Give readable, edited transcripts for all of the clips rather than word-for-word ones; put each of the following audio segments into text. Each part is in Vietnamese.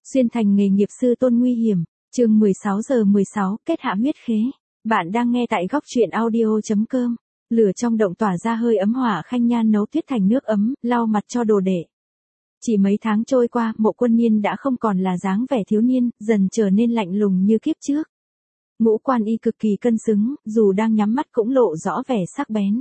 Xuyên thành nghề nghiệp sư tôn nguy hiểm, chương 16:16, kết hạ huyết khế. Bạn đang nghe tại góc truyện audio.com. Lửa trong động tỏa ra hơi ấm, Hỏa Khanh Nhan nấu tuyết thành nước ấm, lau mặt cho đồ đệ. Chỉ mấy tháng trôi qua, Mộ Quân Niên đã không còn là dáng vẻ thiếu niên, dần trở nên lạnh lùng như kiếp trước. Ngũ quan y cực kỳ cân xứng, dù đang nhắm mắt cũng lộ rõ vẻ sắc bén.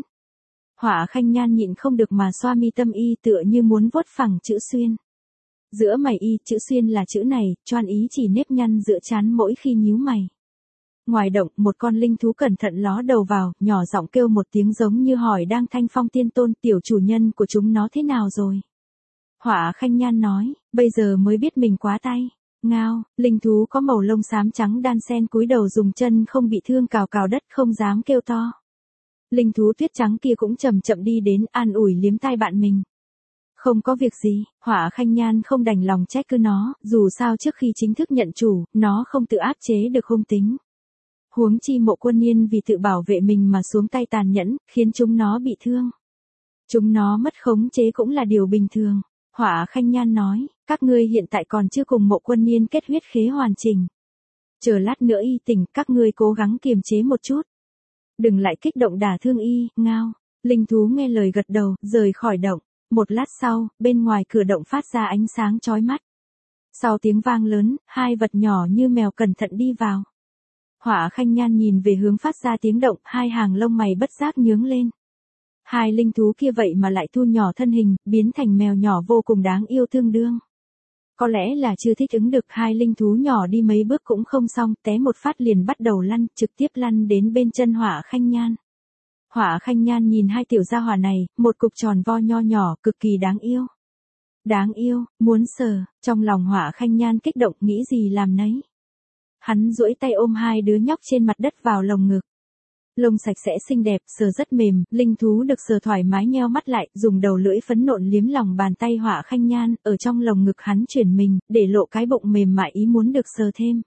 Hỏa Khanh Nhan nhịn không được mà xoa mi tâm y, tựa như muốn vuốt phẳng chữ xuyên. Giữa mày y, chữ xuyên là chữ này, choan ý chỉ nếp nhăn giữa trán mỗi khi nhíu mày. Ngoài động, một con linh thú cẩn thận ló đầu vào, nhỏ giọng kêu một tiếng giống như hỏi đang Thanh Phong Tiên Tôn, tiểu chủ nhân của chúng nó thế nào rồi? Hỏa Khanh Nhan nói, bây giờ mới biết mình quá tay. Ngao, linh thú có màu lông xám trắng đan xen cúi đầu dùng chân không bị thương cào cào đất, không dám kêu to. Linh thú tuyết trắng kia cũng chậm chậm đi đến, an ủi liếm tai bạn mình. Không có việc gì, Hỏa Khanh Nhan không đành lòng trách cứ nó, dù sao trước khi chính thức nhận chủ, nó không tự áp chế được hung tính. Huống chi Mộ Quân Niên vì tự bảo vệ mình mà xuống tay tàn nhẫn, khiến chúng nó bị thương. Chúng nó mất khống chế cũng là điều bình thường. Hỏa Khanh Nhan nói, các ngươi hiện tại còn chưa cùng Mộ Quân Niên kết huyết khế hoàn chỉnh. Chờ lát nữa y tỉnh, các ngươi cố gắng kiềm chế một chút. Đừng lại kích động đả thương y. Ngao. Linh thú nghe lời gật đầu, rời khỏi động. Một lát sau, bên ngoài cửa động phát ra ánh sáng chói mắt. Sau tiếng vang lớn, hai vật nhỏ như mèo cẩn thận đi vào. Hỏa Khanh Nhan nhìn về hướng phát ra tiếng động, hai hàng lông mày bất giác nhướng lên. Hai linh thú kia vậy mà lại thu nhỏ thân hình, biến thành mèo nhỏ vô cùng đáng yêu tương đương. Có lẽ là chưa thích ứng được, hai linh thú nhỏ đi mấy bước cũng không xong, té một phát liền bắt đầu lăn, trực tiếp lăn đến bên chân Hỏa Khanh Nhan. Hỏa Khanh Nhan nhìn hai tiểu gia hỏa này, một cục tròn vo nho nhỏ, cực kỳ đáng yêu. Đáng yêu, muốn sờ, trong lòng Hỏa Khanh Nhan kích động, nghĩ gì làm nấy. Hắn duỗi tay ôm hai đứa nhóc trên mặt đất vào lồng ngực. Lông sạch sẽ xinh đẹp, sờ rất mềm, linh thú được sờ thoải mái nheo mắt lại, dùng đầu lưỡi phấn nộn liếm lòng bàn tay Hỏa Khanh Nhan, ở trong lồng ngực hắn chuyển mình, để lộ cái bụng mềm mại ý muốn được sờ thêm.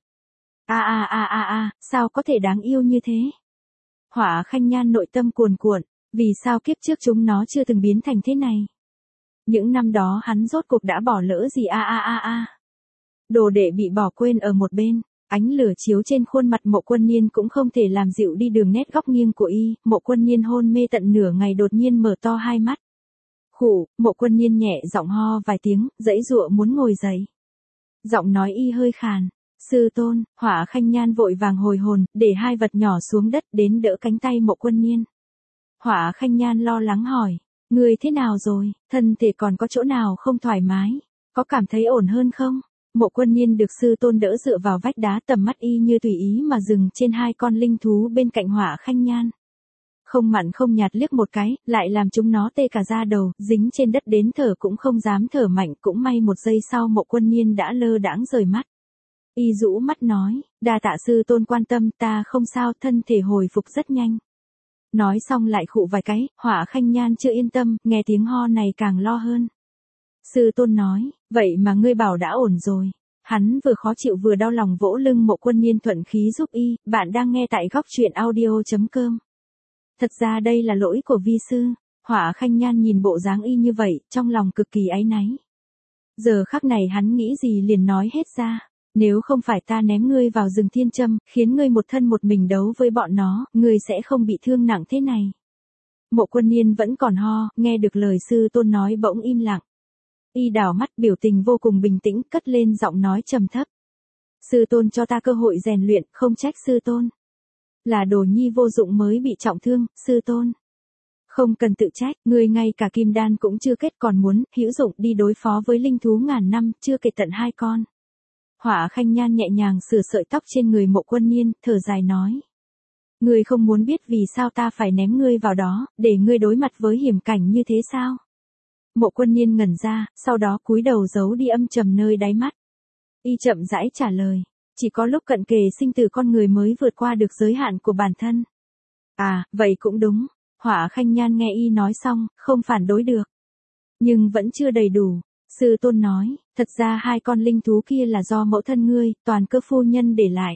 Sao có thể đáng yêu như thế? Hỏa Khanh Nhan nội tâm cuồn cuộn, vì sao kiếp trước chúng nó chưa từng biến thành thế này? Những năm đó hắn rốt cuộc đã bỏ lỡ gì? Đồ đệ bị bỏ quên ở một bên, ánh lửa chiếu trên khuôn mặt Mộ Quân Niên cũng không thể làm dịu đi đường nét góc nghiêng của y. Mộ Quân Niên hôn mê tận nửa ngày đột nhiên mở to hai mắt. Khụ, Mộ Quân Niên nhẹ giọng ho vài tiếng, giãy giụa muốn ngồi dậy. Giọng nói y hơi khàn. Sư tôn. Hỏa Khanh Nhan vội vàng hồi hồn, để hai vật nhỏ xuống đất, đến đỡ cánh tay Mộ Quân Niên. Hỏa Khanh Nhan lo lắng hỏi, người thế nào rồi, thân thể còn có chỗ nào không thoải mái, có cảm thấy ổn hơn không? Mộ Quân Niên được sư tôn đỡ dựa vào vách đá, tầm mắt y như tùy ý mà dừng trên hai con linh thú bên cạnh Hỏa Khanh Nhan. Không mặn không nhạt liếc một cái, lại làm chúng nó tê cả da đầu, dính trên đất đến thở cũng không dám thở mạnh. Cũng may một giây sau Mộ Quân Niên đã lơ đãng rời mắt. Y rũ mắt nói, đa tạ sư tôn quan tâm, ta không sao, thân thể hồi phục rất nhanh. Nói xong lại khụ vài cái. Hỏa Khanh Nhan chưa yên tâm, nghe tiếng ho này càng lo hơn. Sư tôn nói, vậy mà ngươi bảo đã ổn rồi. Hắn vừa khó chịu vừa đau lòng vỗ lưng Mộ Quân Niên thuận khí giúp y. Bạn đang nghe tại góc truyện audio.com. Thật ra đây là lỗi của vi sư. Hỏa Khanh Nhan nhìn bộ dáng y như vậy, trong lòng cực kỳ áy náy. Giờ khắc này hắn nghĩ gì liền nói hết ra. Nếu không phải ta ném ngươi vào rừng thiên châm, khiến ngươi một thân một mình đấu với bọn nó, ngươi sẽ không bị thương nặng thế này. Mộ Quân Niên vẫn còn ho, nghe được lời sư tôn nói bỗng im lặng. Y đảo mắt, biểu tình vô cùng bình tĩnh, cất lên giọng nói trầm thấp. Sư tôn cho ta cơ hội rèn luyện, không trách sư tôn. Là đồ nhi vô dụng mới bị trọng thương, sư tôn. Không cần tự trách, ngươi ngay cả kim đan cũng chưa kết còn muốn hữu dụng đi đối phó với linh thú ngàn năm, chưa kể tận hai con. Hỏa Khanh Nhan nhẹ nhàng sửa sợi tóc trên người Mộ Quân Niên, thở dài nói. Ngươi không muốn biết vì sao ta phải ném ngươi vào đó, để ngươi đối mặt với hiểm cảnh như thế sao? Mộ Quân Niên ngẩn ra, sau đó cúi đầu giấu đi âm trầm nơi đáy mắt. Y chậm rãi trả lời, chỉ có lúc cận kề sinh tử con người mới vượt qua được giới hạn của bản thân. À, vậy cũng đúng. Hỏa Khanh Nhan nghe y nói xong, không phản đối được. Nhưng vẫn chưa đầy đủ. Sư tôn nói, thật ra hai con linh thú kia là do mẫu thân ngươi, Toàn Cơ phu nhân để lại.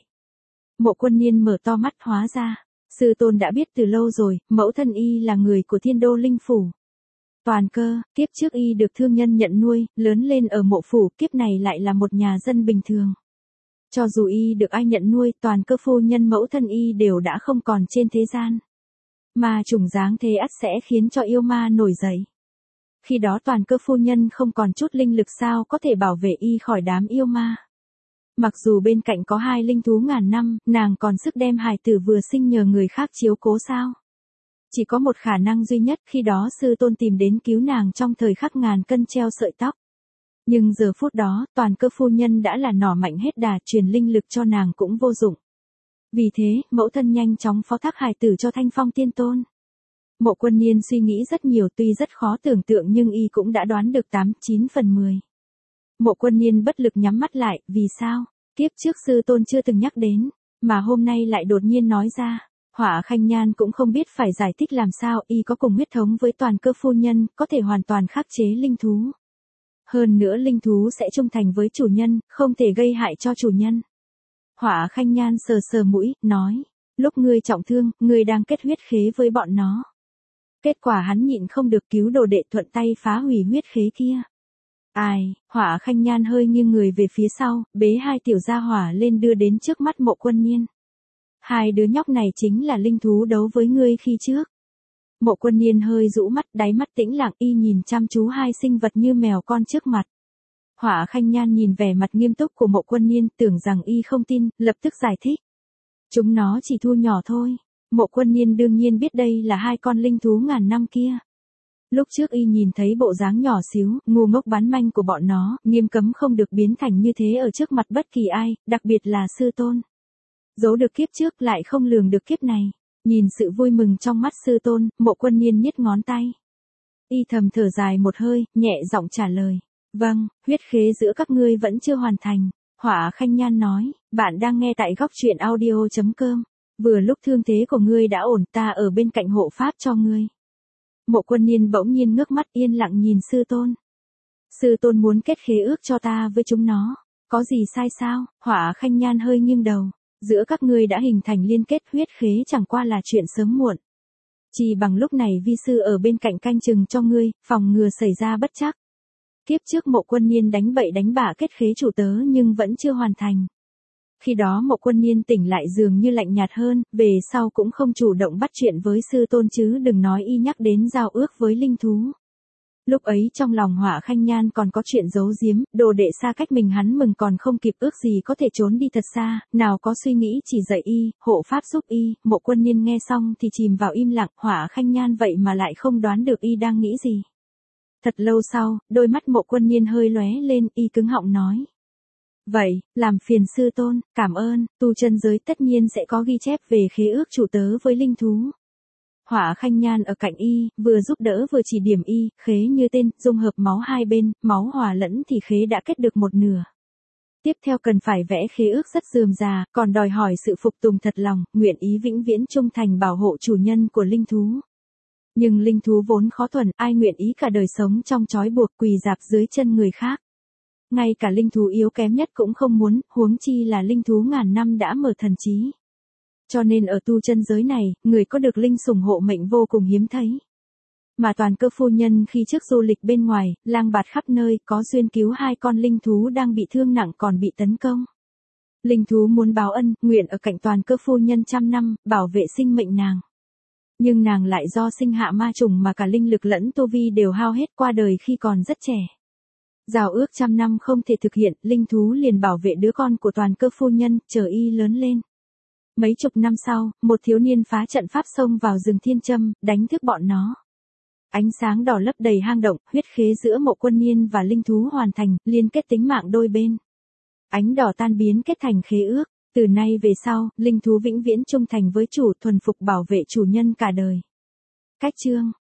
Mộ Quân Niên mở to mắt, hóa ra. Sư tôn đã biết từ lâu rồi, mẫu thân y là người của Thiên Đô Linh Phủ. Toàn Cơ, kiếp trước y được thương nhân nhận nuôi, lớn lên ở Mộ phủ, kiếp này lại là một nhà dân bình thường. Cho dù y được ai nhận nuôi, Toàn Cơ phu nhân mẫu thân y đều đã không còn trên thế gian. Mà trùng dáng thế ắt sẽ khiến cho yêu ma nổi dậy. Khi đó Toàn Cơ phu nhân không còn chút linh lực sao có thể bảo vệ y khỏi đám yêu ma. Mặc dù bên cạnh có 2 linh thú ngàn năm, nàng còn sức đem hài tử vừa sinh nhờ người khác chiếu cố sao? Chỉ có một khả năng duy nhất, khi đó sư tôn tìm đến cứu nàng trong thời khắc ngàn cân treo sợi tóc. Nhưng giờ phút đó, Toàn Cơ phu nhân đã là nỏ mạnh hết đà, truyền linh lực cho nàng cũng vô dụng. Vì thế, mẫu thân nhanh chóng phó thác hài tử cho Thanh Phong tiên tôn. Mộ Quân Niên suy nghĩ rất nhiều, tuy rất khó tưởng tượng nhưng y cũng đã đoán được 8-9 phần 10. Mộ Quân Niên bất lực nhắm mắt lại, vì sao? Kiếp trước sư tôn chưa từng nhắc đến, mà hôm nay lại đột nhiên nói ra. Hỏa Khanh Nhan cũng không biết phải giải thích làm sao, y có cùng huyết thống với Toàn Cơ phu nhân, có thể hoàn toàn khắc chế linh thú. Hơn nữa linh thú sẽ trung thành với chủ nhân, không thể gây hại cho chủ nhân. Hỏa Khanh Nhan sờ sờ mũi, nói, lúc ngươi trọng thương, ngươi đang kết huyết khế với bọn nó. Kết quả hắn nhịn không được cứu đồ đệ, thuận tay phá hủy huyết khế kia. Ai, Hỏa Khanh Nhan hơi nghiêng người về phía sau, bế 2 tiểu gia hỏa lên đưa đến trước mắt Mộ Quân Niên. 2 đứa nhóc này chính là linh thú đấu với ngươi khi trước. Mộ Quân Niên hơi rũ mắt, đáy mắt tĩnh lặng, y nhìn chăm chú 2 sinh vật như mèo con trước mặt. Hỏa Khanh Nhan nhìn vẻ mặt nghiêm túc của Mộ Quân Niên, tưởng rằng y không tin, lập tức giải thích. Chúng nó chỉ thu nhỏ thôi. Mộ Quân Niên đương nhiên biết đây là 2 con linh thú ngàn năm kia. Lúc trước y nhìn thấy bộ dáng nhỏ xíu, ngu ngốc bán manh của bọn nó, nghiêm cấm không được biến thành như thế ở trước mặt bất kỳ ai, đặc biệt là sư tôn. Giấu được kiếp trước lại không lường được kiếp này. Nhìn sự vui mừng trong mắt sư tôn, Mộ Quân Niên nhếch ngón tay. Y thầm thở dài một hơi, nhẹ giọng trả lời. Vâng, huyết khế giữa các ngươi vẫn chưa hoàn thành. Hỏa Khanh Nhan nói, bạn đang nghe tại góc truyện audio.com. Vừa lúc thương thế của ngươi đã ổn, ta ở bên cạnh hộ pháp cho ngươi. Mộ Quân Niên bỗng nhiên ngước mắt yên lặng nhìn sư tôn. Sư tôn muốn kết khế ước cho ta với chúng nó. Có gì sai sao? Hỏa Khanh Nhan hơi nghiêng đầu. Giữa các ngươi đã hình thành liên kết, huyết khế chẳng qua là chuyện sớm muộn. Chỉ bằng lúc này vi sư ở bên cạnh canh chừng cho ngươi, phòng ngừa xảy ra bất trắc. Kiếp trước Mộ Quân Niên đánh bậy đánh bạ kết khế chủ tớ nhưng vẫn chưa hoàn thành. Khi đó Mộ Quân Niên tỉnh lại dường như lạnh nhạt hơn, về sau cũng không chủ động bắt chuyện với sư tôn chứ đừng nói y nhắc đến giao ước với linh thú. Lúc ấy trong lòng Hỏa Khanh Nhan còn có chuyện giấu giếm, đồ đệ xa cách mình hắn mừng còn không kịp ước gì có thể trốn đi thật xa, nào có suy nghĩ chỉ dạy y, hộ pháp giúp y. Mộ Quân Niên nghe xong thì chìm vào im lặng, Hỏa Khanh Nhan vậy mà lại không đoán được y đang nghĩ gì. Thật lâu sau, đôi mắt Mộ Quân Niên hơi lóe lên, y cứng họng nói. Vậy, làm phiền sư tôn, cảm ơn, tu chân giới tất nhiên sẽ có ghi chép về khế ước chủ tớ với linh thú. Hỏa Khanh Nhan ở cạnh y, vừa giúp đỡ vừa chỉ điểm y, khế như tên, dung hợp máu hai bên, máu hòa lẫn thì khế đã kết được một nửa. Tiếp theo cần phải vẽ khế ước rất rườm rà, còn đòi hỏi sự phục tùng thật lòng, nguyện ý vĩnh viễn trung thành bảo hộ chủ nhân của linh thú. Nhưng linh thú vốn khó thuần, ai nguyện ý cả đời sống trong trói buộc quỳ dạp dưới chân người khác. Ngay cả linh thú yếu kém nhất cũng không muốn, huống chi là linh thú ngàn năm đã mở thần trí. Cho nên ở tu chân giới này, người có được linh sủng hộ mệnh vô cùng hiếm thấy. Mà Toàn Cơ phu nhân khi trước du lịch bên ngoài, lang bạt khắp nơi, có duyên cứu 2 con linh thú đang bị thương nặng còn bị tấn công. Linh thú muốn báo ân, nguyện ở cạnh Toàn Cơ phu nhân 100 năm, bảo vệ sinh mệnh nàng. Nhưng nàng lại do sinh hạ ma trùng mà cả linh lực lẫn tu vi đều hao hết, qua đời khi còn rất trẻ. Giao ước 100 năm không thể thực hiện, linh thú liền bảo vệ đứa con của Toàn Cơ phu nhân, chờ y lớn lên. Mấy chục năm sau, một thiếu niên phá trận pháp xông vào rừng Thiên Châm, đánh thức bọn nó. Ánh sáng đỏ lấp đầy hang động, huyết khế giữa Mộ Quân Niên và linh thú hoàn thành, liên kết tính mạng đôi bên. Ánh đỏ tan biến kết thành khế ước, từ nay về sau, linh thú vĩnh viễn trung thành với chủ, thuần phục bảo vệ chủ nhân cả đời. Cách chương